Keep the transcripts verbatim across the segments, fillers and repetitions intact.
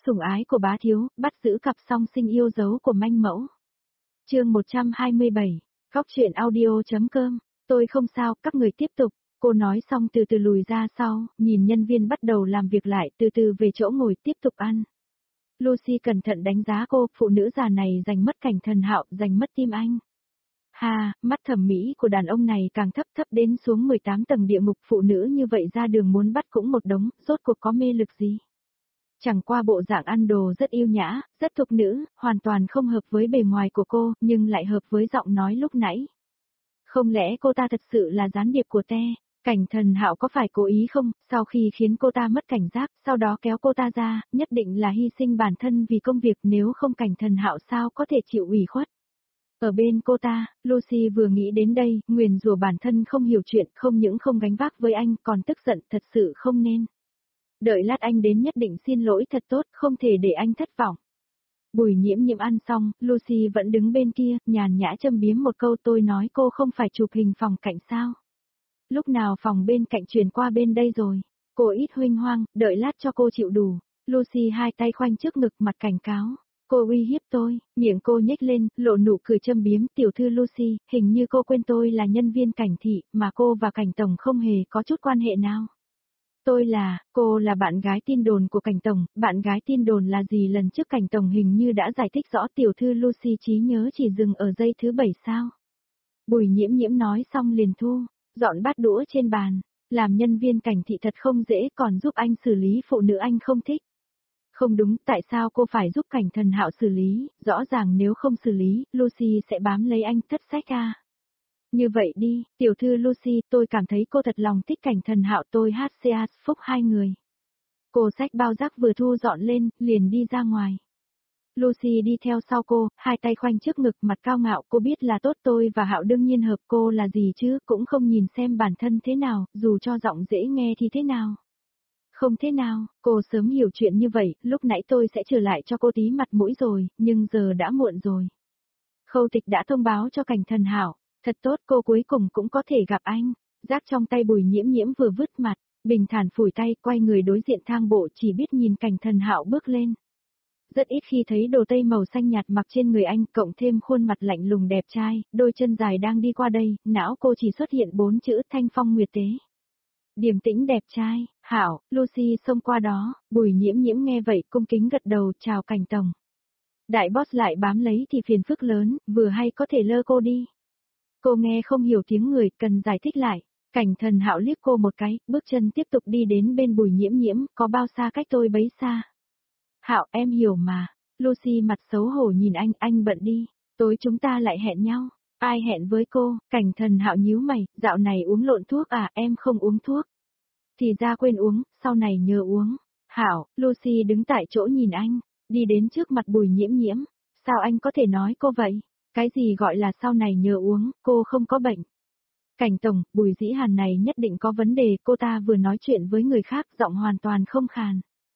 Sủng ái của bá thiếu, bắt giữ cặp song sinh yêu dấu của manh mẫu. Chương một trăm hai mươi bảy, Góc truyện audio.com, tôi không sao, các người tiếp tục. Cô nói xong từ từ lùi ra sau, nhìn nhân viên bắt đầu làm việc lại, từ từ về chỗ ngồi tiếp tục ăn. Lucy cẩn thận đánh giá cô, phụ nữ già này giành mất Cảnh Thần Hạo, giành mất tim anh. Ha, mắt thẩm mỹ của đàn ông này càng thấp thấp đến xuống mười tám tầng địa ngục, phụ nữ như vậy ra đường muốn bắt cũng một đống, rốt cuộc có mê lực gì. Chẳng qua bộ dạng ăn đồ rất yêu nhã, rất thục nữ, hoàn toàn không hợp với bề ngoài của cô, nhưng lại hợp với giọng nói lúc nãy. Không lẽ cô ta thật sự là gián điệp của Te? Cảnh Thần Hạo có phải cố ý không, sau khi khiến cô ta mất cảnh giác, sau đó kéo cô ta ra, nhất định là hy sinh bản thân vì công việc, nếu không Cảnh Thần Hạo sao có thể chịu ủy khuất. Ở bên cô ta, Lucy vừa nghĩ đến đây, nguyền rủa bản thân không hiểu chuyện, không những không gánh vác với anh, còn tức giận, thật sự không nên. Đợi lát anh đến nhất định xin lỗi thật tốt, không thể để anh thất vọng. Bùi nhiễm nhiễm ăn xong, Lucy vẫn đứng bên kia, nhàn nhã châm biếm một câu, tôi nói cô không phải chụp hình phòng cạnh sao. Lúc nào phòng bên cạnh chuyển qua bên đây rồi. Cô ít huênh hoang, đợi lát cho cô chịu đủ. Lucy hai tay khoanh trước ngực, mặt cảnh cáo. Cô uy hiếp tôi, miệng cô nhếch lên, lộ nụ cười châm biếm. Tiểu thư Lucy, hình như cô quên tôi là nhân viên Cảnh thị, mà cô và Cảnh tổng không hề có chút quan hệ nào. Tôi là, cô là bạn gái tin đồn của Cảnh tổng, bạn gái tin đồn là gì, lần trước Cảnh tổng hình như đã giải thích rõ. Tiểu thư Lucy trí nhớ chỉ dừng ở giây thứ bảy sao. Bùi nhiễm nhiễm nói xong liền thu, dọn bát đũa trên bàn, làm nhân viên Cảnh thị thật không dễ, còn giúp anh xử lý phụ nữ anh không thích. Không đúng, tại sao cô phải giúp Cảnh Thần Hạo xử lý, rõ ràng nếu không xử lý, Lucy sẽ bám lấy anh, thất sách à. Như vậy đi, tiểu thư Lucy, tôi cảm thấy cô thật lòng thích Cảnh Thần Hạo, tôi hát ca phúc hai người. Cô xách bao rác vừa thu dọn lên, liền đi ra ngoài. Lucy đi theo sau cô, hai tay khoanh trước ngực, mặt cao ngạo, cô biết là tốt, tôi và Hạo đương nhiên hợp, cô là gì chứ, cũng không nhìn xem bản thân thế nào, dù cho giọng dễ nghe thì thế nào. Không thế nào, cô sớm hiểu chuyện như vậy, lúc nãy tôi sẽ trở lại cho cô tí mặt mũi rồi, nhưng giờ đã muộn rồi. Khâu Tịch đã thông báo cho Cảnh Thần Hạo, thật tốt, cô cuối cùng cũng có thể gặp anh. Rác trong tay Bùi nhiễm nhiễm vừa vứt mặt, bình thản phủi tay, quay người đối diện thang bộ, chỉ biết nhìn Cảnh Thần Hạo bước lên. Rất ít khi thấy đồ tây màu xanh nhạt mặc trên người anh, cộng thêm khuôn mặt lạnh lùng đẹp trai, đôi chân dài đang đi qua đây, não cô chỉ xuất hiện bốn chữ Thanh Phong Nguyệt Tế. Điềm tĩnh đẹp trai, Hảo, Lucy xông qua đó, Bùi nhiễm nhiễm nghe vậy cung kính gật đầu, chào Cảnh tổng. Đại boss lại bám lấy thì phiền phức lớn, vừa hay có thể lơ cô đi. Cô nghe không hiểu tiếng người, cần giải thích lại. Cảnh Thần Hạo liếc cô một cái, bước chân tiếp tục đi đến bên Bùi nhiễm nhiễm, có bao xa cách tôi bấy xa. Hạo, em hiểu mà. Lucy mặt xấu hổ nhìn anh, anh bận đi, tối chúng ta lại hẹn nhau. Ai hẹn với cô? Cảnh Thần Hạo nhíu mày, dạo này uống lộn thuốc à, em không uống thuốc. Thì ra quên uống, sau này nhớ uống. Hảo, Lucy đứng tại chỗ nhìn anh, đi đến trước mặt Bùi nhiễm nhiễm. Sao anh có thể nói cô vậy? Cái gì gọi là sau này nhớ uống, cô không có bệnh. Cảnh tổng, Bùi Dĩ Hàn này nhất định có vấn đề, cô ta vừa nói chuyện với người khác, giọng hoàn toàn không khàn.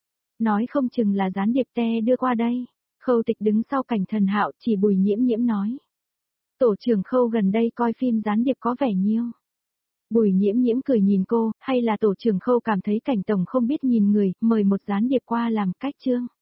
Nói không chừng là gián điệp Te đưa qua đây. Khâu Tịch đứng sau Cảnh Thần Hạo, chỉ Bùi nhiễm nhiễm nói. Tổ trưởng Khâu gần đây coi phim gián điệp có vẻ nhiêu. Bùi nhiễm nhiễm cười nhìn cô, hay là tổ trưởng Khâu cảm thấy Cảnh tổng không biết nhìn người, mời một gián điệp qua làm cách chương.